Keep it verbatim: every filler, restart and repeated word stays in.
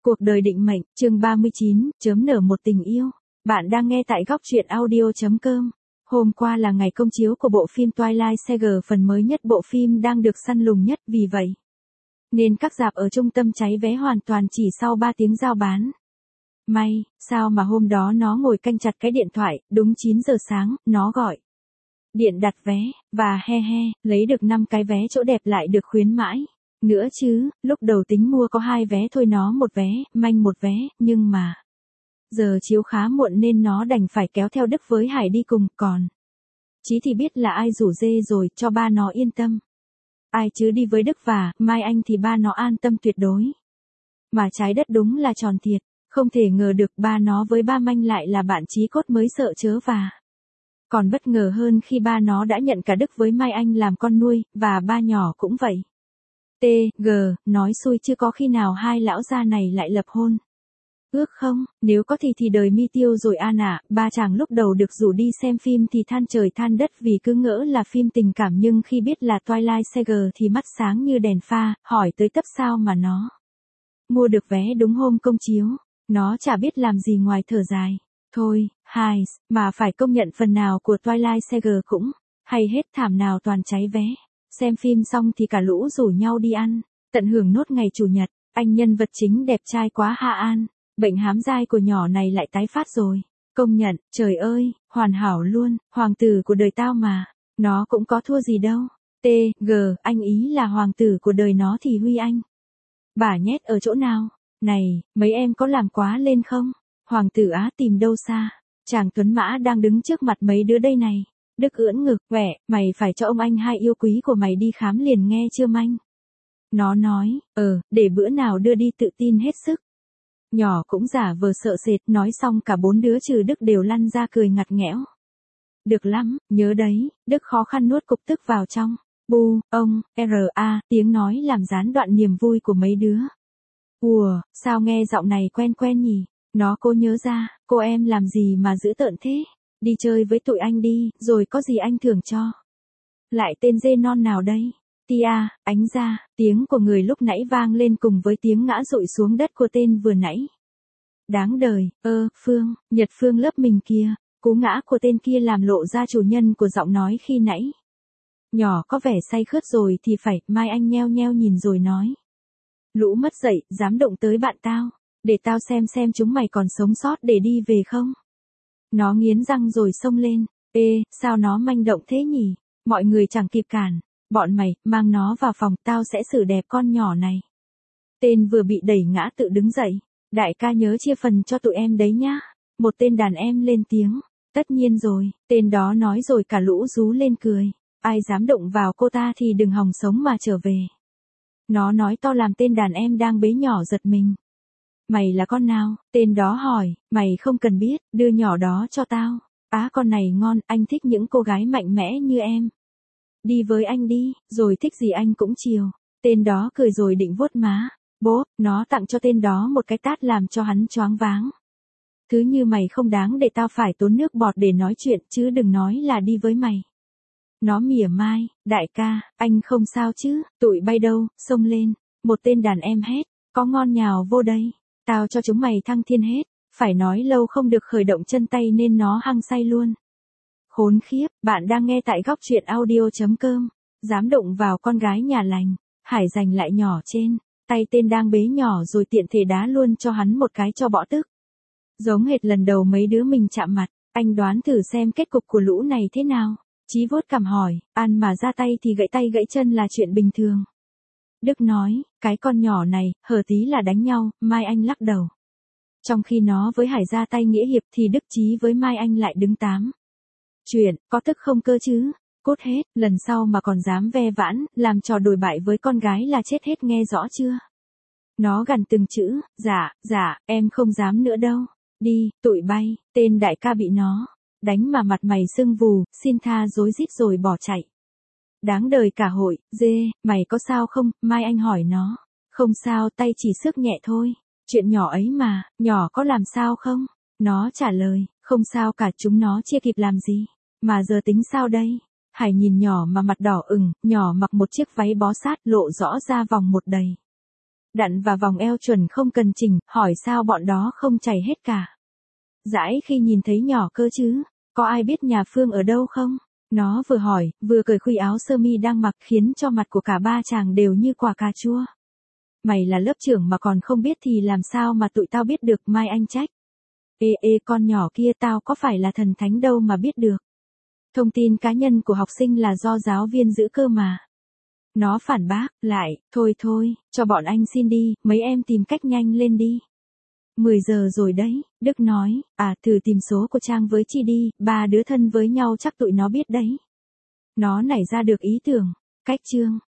Cuộc đời định mệnh, chương ba mươi chín, chớm nở một tình yêu. Bạn đang nghe tại góc truyện audio chấm com. Hôm qua là ngày công chiếu của bộ phim Twilight Saga, phần mới nhất bộ phim đang được săn lùng nhất, vì vậy nên các rạp ở trung tâm cháy vé hoàn toàn chỉ sau ba tiếng giao bán. May, sao mà hôm đó nó ngồi canh chặt cái điện thoại, đúng chín giờ sáng, nó gọi điện đặt vé, và he he, lấy được năm cái vé chỗ đẹp lại được khuyến mãi. Nữa chứ, lúc đầu tính mua có hai vé thôi, nó một vé, manh một vé, nhưng mà giờ chiếu khá muộn nên nó đành phải kéo theo Đức với Hải đi cùng, còn Chí thì biết là ai rủ dê rồi, cho ba nó yên tâm. Ai chứ đi với Đức và Mai Anh thì ba nó an tâm tuyệt đối. Mà trái đất đúng là tròn thiệt, không thể ngờ được ba nó với ba Manh lại là bạn chí cốt mới sợ chớ, và còn bất ngờ hơn khi ba nó đã nhận cả Đức với Mai Anh làm con nuôi, và ba nhỏ cũng vậy. T G, nói xui chứ có khi nào hai lão gia này lại lập hôn. Ước không, nếu có thì thì đời mi tiêu rồi an ạ. Ba chàng lúc đầu được rủ đi xem phim thì than trời than đất vì cứ ngỡ là phim tình cảm, nhưng khi biết là Twilight Saga thì mắt sáng như đèn pha, hỏi tới tấp sao mà nó mua được vé đúng hôm công chiếu. Nó chả biết làm gì ngoài thở dài. Thôi, hài, mà phải công nhận phần nào của Twilight Saga cũng hay hết, thảm nào toàn cháy vé. Xem phim xong thì cả lũ rủ nhau đi ăn, tận hưởng nốt ngày chủ nhật. Anh nhân vật chính đẹp trai quá Hạ An, bệnh hám dai của nhỏ này lại tái phát rồi. Công nhận, trời ơi, hoàn hảo luôn, hoàng tử của đời tao mà. Nó cũng có thua gì đâu. T G, anh ý là hoàng tử của đời nó thì Huy Anh. Bà nhét ở chỗ nào? Này, mấy em có làm quá lên không? Hoàng tử á tìm đâu xa? Chàng Tuấn Mã đang đứng trước mặt mấy đứa đây này. Đức ưỡn ngực, quẹ, mày phải cho ông anh hai yêu quý của mày đi khám liền nghe chưa Manh? Nó nói, ờ, để bữa nào đưa đi, tự tin hết sức. Nhỏ cũng giả vờ sợ sệt, nói xong cả bốn đứa trừ Đức đều lăn ra cười ngặt nghẽo. Được lắm, nhớ đấy, Đức khó khăn nuốt cục tức vào trong. Bu, ông, R A, tiếng nói làm gián đoạn niềm vui của mấy đứa. Ùa, sao nghe giọng này quen quen nhỉ? Nó cố nhớ ra, cô em làm gì mà dữ tợn thế? Đi chơi với tụi anh đi, rồi có gì anh thưởng cho. Lại tên dê non nào đây? Tia, ánh ra, tiếng của người lúc nãy vang lên cùng với tiếng ngã rụi xuống đất của tên vừa nãy. Đáng đời, ơ, Phương, Nhật Phương lớp mình kia, cú ngã của tên kia làm lộ ra chủ nhân của giọng nói khi nãy. Nhỏ có vẻ say khướt rồi thì phải, Mai Anh nheo nheo nhìn rồi nói. Lũ mất dậy, dám động tới bạn tao, để tao xem xem chúng mày còn sống sót để đi về không. Nó nghiến răng rồi xông lên. Ê, sao nó manh động thế nhỉ? Mọi người chẳng kịp cản. Bọn mày, mang nó vào phòng, tao sẽ xử đẹp con nhỏ này. Tên vừa bị đẩy ngã tự đứng dậy. Đại ca nhớ chia phần cho tụi em đấy nhá. Một tên đàn em lên tiếng. Tất nhiên rồi, tên đó nói rồi cả lũ rú lên cười. Ai dám động vào cô ta thì đừng hòng sống mà trở về. Nó nói to làm tên đàn em đang bế nhỏ giật mình. Mày là con nào? Tên đó hỏi. Mày không cần biết, đưa nhỏ đó cho tao. Á, con này ngon, anh thích những cô gái mạnh mẽ như em. Đi với anh đi, rồi thích gì anh cũng chiều. Tên đó cười rồi định vuốt má. Bố, nó tặng cho tên đó một cái tát làm cho hắn choáng váng. Thứ như mày không đáng để tao phải tốn nước bọt để nói chuyện, chứ đừng nói là đi với mày. Nó mỉa mai, đại ca, anh không sao chứ, tụi bay đâu, xông lên. Một tên đàn em hét, có ngon nhào vô đây. Tao cho chúng mày thăng thiên hết. Phải nói lâu không được khởi động chân tay nên nó hăng say luôn. Khốn khiếp, bạn đang nghe tại góc truyện audio chấm com. Dám động vào con gái nhà lành. Hải giành lại nhỏ trên tay tên đang bế nhỏ rồi tiện thể đá luôn cho hắn một cái cho bỏ tức. Giống hệt lần đầu mấy đứa mình chạm mặt. Anh đoán thử xem kết cục của lũ này thế nào. Chí vuốt cằm hỏi, ăn mà ra tay thì gãy tay gãy chân là chuyện bình thường. Đức nói, cái con nhỏ này, hở tí là đánh nhau. Mai Anh lắc đầu. Trong khi nó với Hải ra tay nghĩa hiệp thì Đức Chí với Mai Anh lại đứng tám. Chuyện, có tức không cơ chứ? Cốt hết, lần sau mà còn dám ve vãn, làm trò đồi bại với con gái là chết hết, nghe rõ chưa? Nó gằn từng chữ, dạ, dạ, em không dám nữa đâu. Đi, tụi bay, tên đại ca bị nó đánh mà mặt mày sưng vù, xin tha rối rít rồi bỏ chạy. Đáng đời cả hội. Dê, mày có sao không? Mai Anh hỏi nó. Không sao, tay chỉ xước nhẹ thôi. Chuyện nhỏ ấy mà, nhỏ có làm sao không? Nó trả lời, không sao cả, chúng nó chưa kịp làm gì. Mà giờ tính sao đây? Hải nhìn nhỏ mà mặt đỏ ửng, nhỏ mặc một chiếc váy bó sát lộ rõ ra vòng một đầy. Đặn và vòng eo chuẩn không cần chỉnh, hỏi sao bọn đó không chảy hết cả. Dãi khi nhìn thấy nhỏ cơ chứ, có ai biết nhà Phương ở đâu không? Nó vừa hỏi, vừa cởi khuy áo sơ mi đang mặc khiến cho mặt của cả ba chàng đều như quả cà chua. Mày là lớp trưởng mà còn không biết thì làm sao mà tụi tao biết được, mai anh trách. Ê ê con nhỏ kia tao có phải là thần thánh đâu mà biết được. Thông tin cá nhân của học sinh là do giáo viên giữ cơ mà. Nó phản bác, lại, thôi thôi, cho bọn anh xin đi, mấy em tìm cách nhanh lên đi. mười giờ rồi đấy, Đức nói, à thử tìm số của Trang với Chi đi, ba đứa thân với nhau chắc tụi nó biết đấy. Nó nảy ra được ý tưởng, cách chương.